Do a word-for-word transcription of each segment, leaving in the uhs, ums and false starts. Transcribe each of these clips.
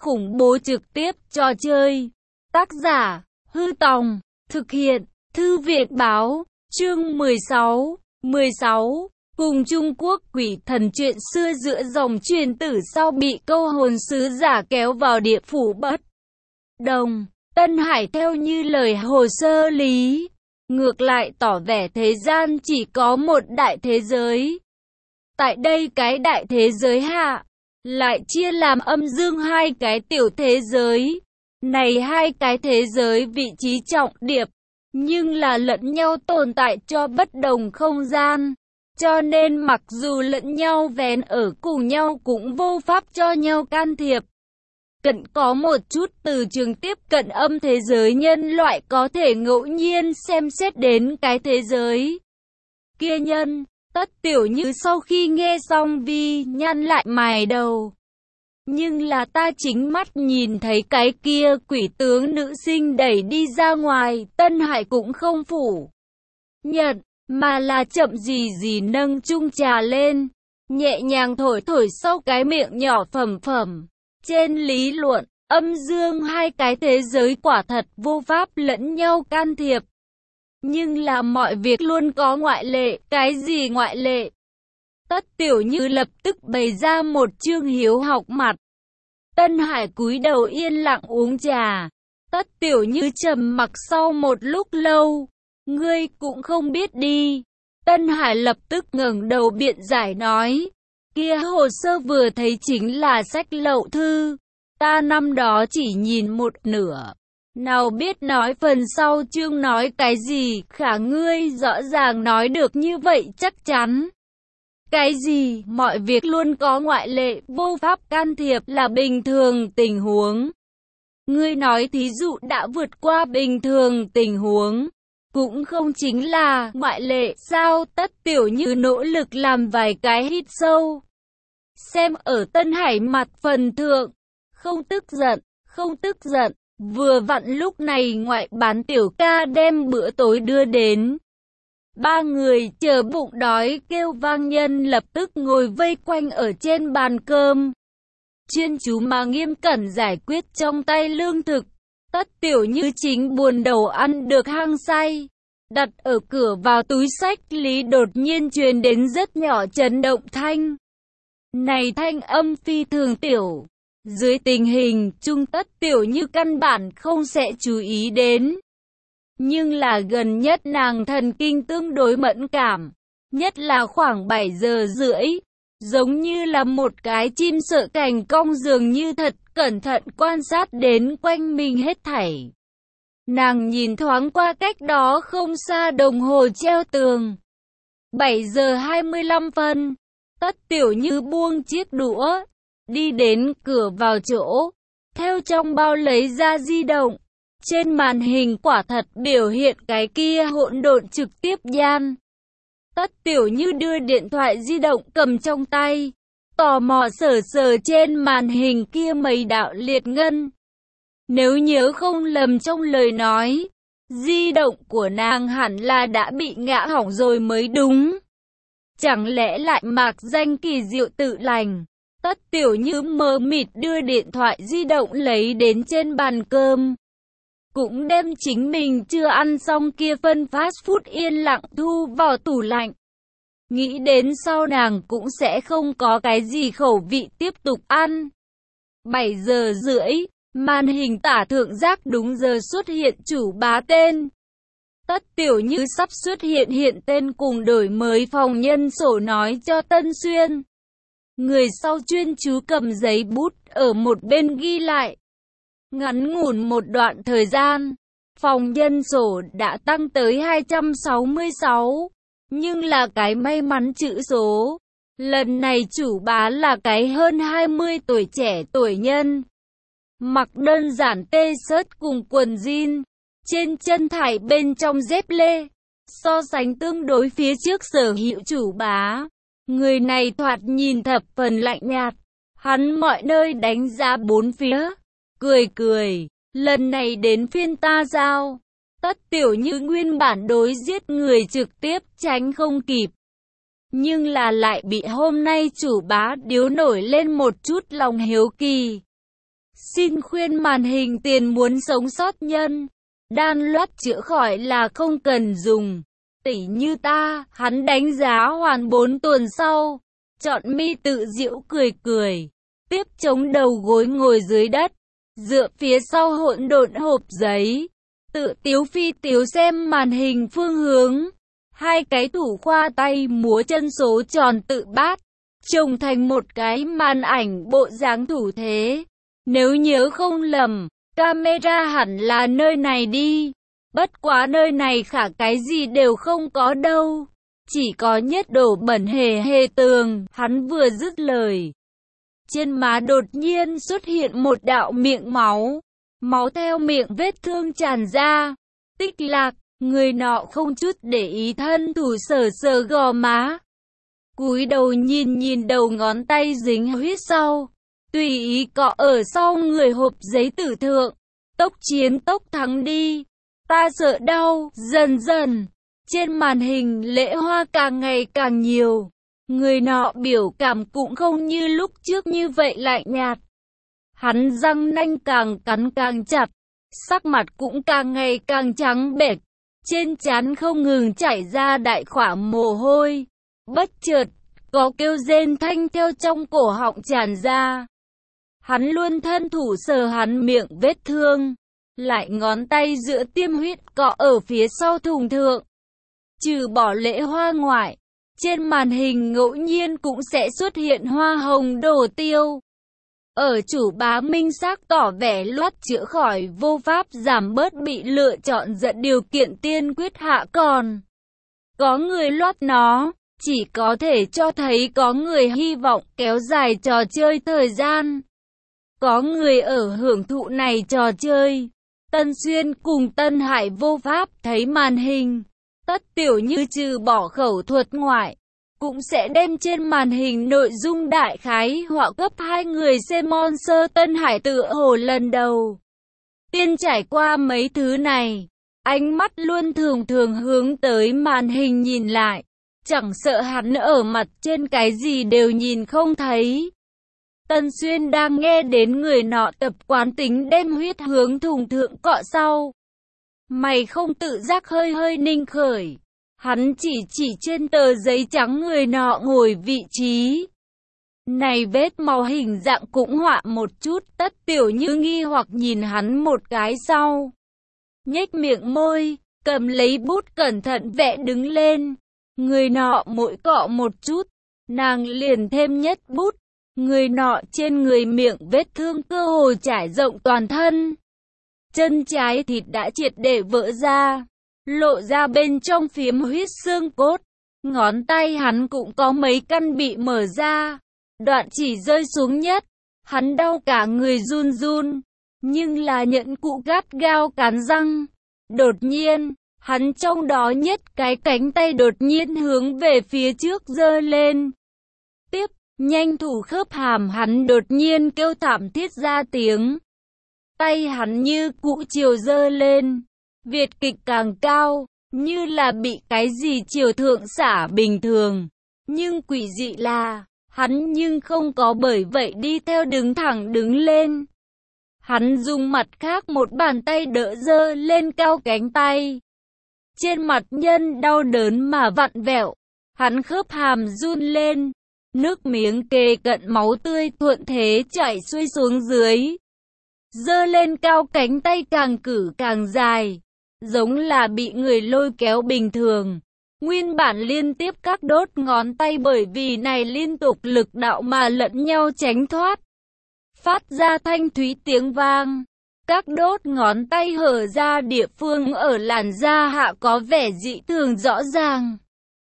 khủng bố trực tiếp trò chơi. Tác giả, Hư Tòng, thực hiện, Thư viện Báo, chương mười sáu, mười sáu. Cùng Trung Quốc quỷ thần chuyện xưa giữa dòng truyền tử sau bị câu hồn sứ giả kéo vào địa phủ bất đồng. Tân Hải theo như lời hồ sơ lý, ngược lại tỏ vẻ thế gian chỉ có một đại thế giới. Tại đây cái đại thế giới hạ, lại chia làm âm dương hai cái tiểu thế giới. Này hai cái thế giới vị trí trọng điệp, nhưng là lẫn nhau tồn tại cho bất đồng không gian. Cho nên mặc dù lẫn nhau vén ở cùng nhau cũng vô pháp cho nhau can thiệp. Cận có một chút từ trường tiếp cận âm thế giới nhân loại có thể ngẫu nhiên xem xét đến cái thế giới kia nhân. Tất Tiểu Như sau khi nghe xong vi nhăn lại mày đầu. Nhưng là ta chính mắt nhìn thấy cái kia quỷ tướng nữ sinh đẩy đi ra ngoài, Tân Hải cũng không phủ nhận, mà là chậm gì gì nâng chung trà lên, nhẹ nhàng thổi thổi sau cái miệng nhỏ phẩm phẩm. Trên lý luận, âm dương hai cái thế giới quả thật vô pháp lẫn nhau can thiệp. Nhưng là mọi việc luôn có ngoại lệ, cái gì ngoại lệ? Tất Tiểu Như lập tức bày ra một chương hiếu học mặt. Tân Hải cúi đầu yên lặng uống trà. Tất Tiểu Như trầm mặc sau một lúc lâu. Ngươi cũng không biết đi. Tân Hải lập tức ngẩng đầu biện giải nói. Kia hồ sơ vừa thấy chính là sách lậu thư. Ta năm đó chỉ nhìn một nửa. Nào biết nói phần sau chương nói cái gì, khả ngươi rõ ràng nói được như vậy chắc chắn. Cái gì, mọi việc luôn có ngoại lệ, vô pháp can thiệp là bình thường tình huống. Ngươi nói thí dụ đã vượt qua bình thường tình huống, cũng không chính là ngoại lệ, sao? Tất Tiểu Như nỗ lực làm vài cái hít sâu. Xem ở Tân Hải mặt phần thượng, không tức giận, không tức giận. Vừa vặn lúc này ngoại bán tiểu ca đem bữa tối đưa đến. Ba người chờ bụng đói kêu vang nhân lập tức ngồi vây quanh ở trên bàn cơm. Chuyên chú mà nghiêm cẩn giải quyết trong tay lương thực. Tất Tiểu Như chính buồn đầu ăn được hăng say. Đặt ở cửa vào túi sách lý đột nhiên truyền đến rất nhỏ chấn động thanh. Này thanh âm phi thường tiểu. Dưới tình hình chung Tất Tiểu Như căn bản không sẽ chú ý đến. Nhưng là gần nhất nàng thần kinh tương đối mẫn cảm. Nhất là khoảng bảy giờ rưỡi. Giống như là một cái chim sợ cành cong dường như thật cẩn thận quan sát đến quanh mình hết thảy. Nàng nhìn thoáng qua cách đó không xa đồng hồ treo tường. bảy giờ hai mươi lăm phân. Tất Tiểu Như buông chiếc đũa. Đi đến cửa vào chỗ, theo trong bao lấy ra di động. Trên màn hình quả thật biểu hiện cái kia hỗn độn trực tiếp gian. Tất Tiểu Như đưa điện thoại di động cầm trong tay, tò mò sờ sờ trên màn hình kia mấy đạo liệt ngân. Nếu nhớ không lầm trong lời nói, di động của nàng hẳn là đã bị ngã hỏng rồi mới đúng. Chẳng lẽ lại mạc danh kỳ diệu tự lành? Tất Tiểu Như mờ mịt đưa điện thoại di động lấy đến trên bàn cơm. Cũng đem chính mình chưa ăn xong kia phân fast food yên lặng thu vào tủ lạnh. Nghĩ đến sau nàng cũng sẽ không có cái gì khẩu vị tiếp tục ăn. bảy giờ rưỡi, màn hình tả thượng giác đúng giờ xuất hiện chủ bá tên. Tất Tiểu Như sắp xuất hiện hiện tên cùng đổi mới phòng nhân sổ nói cho Tân Xuyên. Người sau chuyên chú cầm giấy bút ở một bên ghi lại. Ngắn ngủn một đoạn thời gian, phòng nhân sổ đã tăng tới hai trăm sáu mươi sáu. Nhưng là cái may mắn chữ số. Lần này chủ bá là cái hơn hai mươi tuổi trẻ tuổi nhân. Mặc đơn giản t-shirt cùng quần jean. Trên chân thải bên trong dép lê. So sánh tương đối phía trước sở hữu chủ bá. Người này thoạt nhìn thập phần lạnh nhạt. Hắn mọi nơi đánh giá bốn phía. Cười cười. Lần này đến phiên ta giao. Tất Tiểu Như nguyên bản đối giết người trực tiếp tránh không kịp. Nhưng là lại bị hôm nay chủ bá điếu nổi lên một chút lòng hiếu kỳ. Xin khuyên màn hình tiền muốn sống sót nhân. Đan loát chữa khỏi là không cần dùng. Tỷ như ta, hắn đánh giá hoàn bốn tuần sau. Chọn mi tự giễu cười cười. Tiếp chống đầu gối ngồi dưới đất. Dựa phía sau hỗn độn hộp giấy. Tự tiếu phi tiếu xem màn hình phương hướng. Hai cái thủ khoa tay múa chân số tròn tự bát. Trồng thành một cái màn ảnh bộ dáng thủ thế. Nếu nhớ không lầm, camera hẳn là nơi này đi. Bất quá nơi này khả cái gì đều không có đâu. Chỉ có nhất đổ bẩn hề hề tường. Hắn vừa dứt lời. Trên má đột nhiên xuất hiện một đạo miệng máu. Máu theo miệng vết thương tràn ra. Tích lạc, người nọ không chút để ý thân thủ sờ sờ gò má. Cúi đầu nhìn nhìn đầu ngón tay dính huyết sau. Tùy ý cọ ở sau người hộp giấy tử thượng. Tốc chiến tốc thắng đi. Ta sợ đau, dần dần. Trên màn hình lễ hoa càng ngày càng nhiều. Người nọ biểu cảm cũng không như lúc trước như vậy lạnh nhạt. Hắn răng nanh càng cắn càng chặt. Sắc mặt cũng càng ngày càng trắng bệch. Trên trán không ngừng chảy ra đại khỏa mồ hôi. Bất chợt, có kêu rên thanh theo trong cổ họng tràn ra. Hắn luôn thân thủ sờ hắn miệng vết thương. Lại ngón tay giữa tiêm huyết cọ ở phía sau thùng thượng. Trừ bỏ lễ hoa ngoại, trên màn hình ngẫu nhiên cũng sẽ xuất hiện hoa hồng đổ tiêu. Ở chủ bá minh xác tỏ vẻ loát chữa khỏi vô pháp giảm bớt bị lựa chọn dẫn điều kiện tiên quyết hạ còn. Có người loát nó, chỉ có thể cho thấy có người hy vọng kéo dài trò chơi thời gian. Có người ở hưởng thụ này trò chơi. Tân Xuyên cùng Tân Hải vô pháp thấy màn hình. Tất Tiểu Như trừ bỏ khẩu thuật ngoại, cũng sẽ đem trên màn hình nội dung đại khái họa cấp hai người xem Monster. Tân Hải tựa hồ lần đầu tiên trải qua mấy thứ này, ánh mắt luôn thường thường hướng tới màn hình nhìn lại, chẳng sợ hắn ở mặt trên cái gì đều nhìn không thấy. Tân Xuyên đang nghe đến người nọ tập quán tính đem huyết hướng thùng thượng cọ sau. Mày không tự giác hơi hơi ninh khởi. Hắn chỉ chỉ trên tờ giấy trắng người nọ ngồi vị trí. Này vết máu hình dạng cũng họa một chút. Tất Tiểu Như nghi hoặc nhìn hắn một cái sau. Nhếch miệng môi, cầm lấy bút cẩn thận vẽ đứng lên. Người nọ mỗi cọ một chút, nàng liền thêm nhất bút. Người nọ trên người miệng vết thương cơ hồ trải rộng toàn thân. Chân trái thịt đã triệt để vỡ ra, lộ ra bên trong phiếm huyết xương cốt. Ngón tay hắn cũng có mấy căn bị mở ra. Đoạn chỉ rơi xuống nhất, hắn đau cả người run run, nhưng là nhẫn cụ gắt gao cắn răng. Đột nhiên, hắn trong đó nhất cái cánh tay đột nhiên hướng về phía trước giơ lên. Tiếp, nhanh thủ khớp hàm hắn đột nhiên kêu thảm thiết ra tiếng. Tay hắn như cũ chiều giơ lên, Việt kịch càng cao, như là bị cái gì chiều thượng xả bình thường. Nhưng quỷ dị là, hắn nhưng không có bởi vậy đi theo đứng thẳng đứng lên. Hắn dùng mặt khác một bàn tay đỡ giơ lên cao cánh tay. Trên mặt nhân đau đớn mà vặn vẹo, hắn khớp hàm run lên. Nước miếng kề cận máu tươi thuận thế chảy xuôi xuống dưới. Giơ lên cao cánh tay càng cử càng dài, giống là bị người lôi kéo bình thường. Nguyên bản liên tiếp các đốt ngón tay bởi vì này liên tục lực đạo mà lẫn nhau tránh thoát. Phát ra thanh thúy tiếng vang. Các đốt ngón tay hở ra địa phương ở làn da hạ có vẻ dị thường rõ ràng.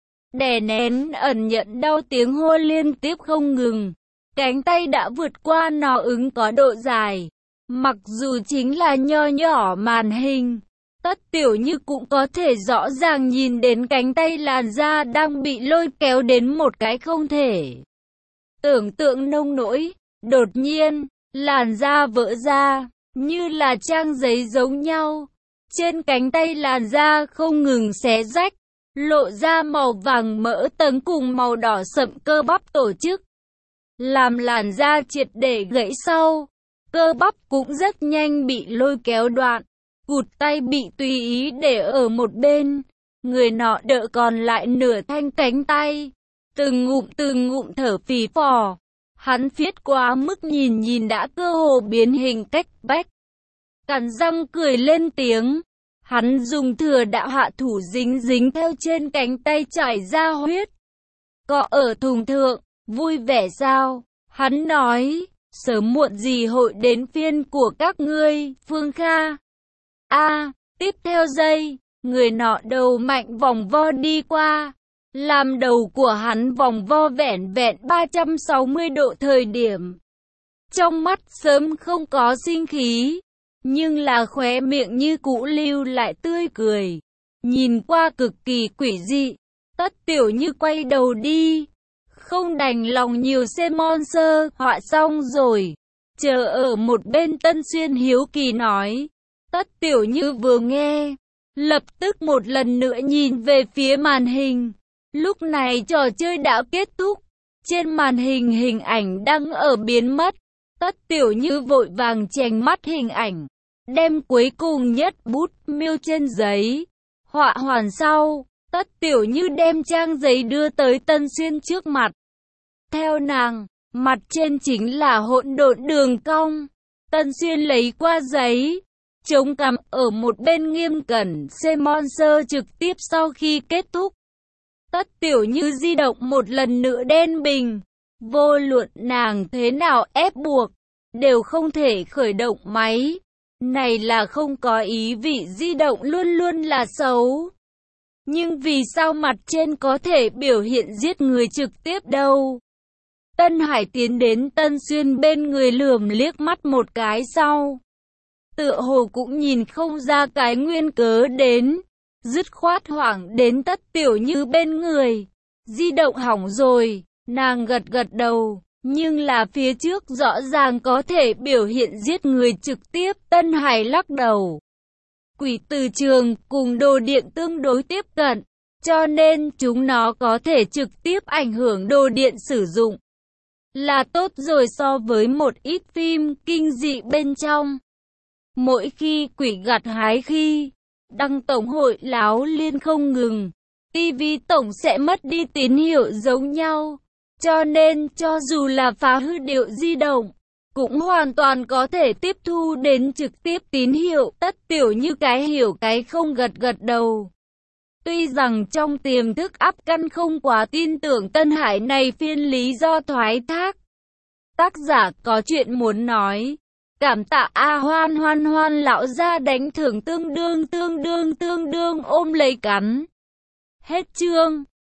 Đè nén ẩn nhận đau tiếng hô liên tiếp không ngừng. Cánh tay đã vượt qua nó ứng có độ dài. Mặc dù chính là nho nhỏ màn hình, Tất Tiểu Như cũng có thể rõ ràng nhìn đến cánh tay làn da đang bị lôi kéo đến một cái không thể tưởng tượng nông nỗi. Đột nhiên, làn da vỡ ra, như là trang giấy giống nhau. Trên cánh tay làn da không ngừng xé rách, lộ ra màu vàng mỡ tầng cùng màu đỏ sậm cơ bắp tổ chức, làm làn da triệt để gãy sau. cơ bắp cũng rất nhanh bị lôi kéo đoạn, cụt tay bị tùy ý để ở một bên, người nọ đỡ còn lại nửa thanh cánh tay, từng ngụm từng ngụm thở phì phò. Hắn phiết quá mức nhìn nhìn đã cơ hồ biến hình cách bách. Cắn răng cười lên tiếng. Hắn dùng thừa đạo hạ thủ dính dính theo trên cánh tay chảy ra huyết. Cọ ở thùng thượng, vui vẻ sao? Hắn nói, sớm muộn gì hội đến phiên của các ngươi, Phương Kha. A, à, tiếp theo giây, người nọ đầu mạnh vòng vo đi qua. Làm đầu của hắn vòng vo vẻn vẹn ba trăm sáu mươi độ thời điểm. Trong mắt sớm không có sinh khí, nhưng là khóe miệng như cũ lưu lại tươi cười. Nhìn qua cực kỳ quỷ dị, Tất Tiểu Như quay đầu đi. Không đành lòng nhiều xem monster, họa xong rồi. Chờ ở một bên Tân Xuyên hiếu kỳ nói. Tất Tiểu Như vừa nghe, lập tức một lần nữa nhìn về phía màn hình. Lúc này trò chơi đã kết thúc, trên màn hình hình ảnh đang ở biến mất. Tất Tiểu Như vội vàng chèn mắt hình ảnh, đem cuối cùng nhất bút miêu trên giấy, họa hoàn sau. Tất Tiểu Như đem trang giấy đưa tới Tân Xuyên trước mặt. Theo nàng, mặt trên chính là hỗn độn đường cong. Tân Xuyên lấy qua giấy, chống cằm ở một bên nghiêm cẩn xem monster trực tiếp sau khi kết thúc. Tất Tiểu Như di động một lần nữa đen bình. Vô luận nàng thế nào ép buộc, đều không thể khởi động máy. Này là không có ý vị di động luôn luôn là xấu. Nhưng vì sao mặt trên có thể biểu hiện giết người trực tiếp đâu? Tân Hải tiến đến Tân Xuyên bên người lườm liếc mắt một cái sau. Tựa hồ cũng nhìn không ra cái nguyên cớ đến. Dứt khoát hoảng đến Tất Tiểu Như bên người. Di động hỏng rồi, nàng gật gật đầu, nhưng là phía trước rõ ràng có thể biểu hiện giết người trực tiếp. Tân Hải lắc đầu. Quỷ từ trường cùng đồ điện tương đối tiếp cận, cho nên chúng nó có thể trực tiếp ảnh hưởng đồ điện sử dụng. Là tốt rồi so với một ít phim kinh dị bên trong. Mỗi khi quỷ gặt hái khi đăng tổng hội láo liên không ngừng, ti vi tổng sẽ mất đi tín hiệu giống nhau. Cho nên cho dù là phá hư điệu di động, cũng hoàn toàn có thể tiếp thu đến trực tiếp tín hiệu. Tất Tiểu Như cái hiểu cái không gật gật đầu. Tuy rằng trong tiềm thức áp căn không quá tin tưởng Tân Hải này phiên lý do thoái thác. Tác giả có chuyện muốn nói. Cảm tạ A Hoan Hoan Hoan lão gia đánh thưởng tương đương tương đương tương đương ôm lấy cắn. Hết chương.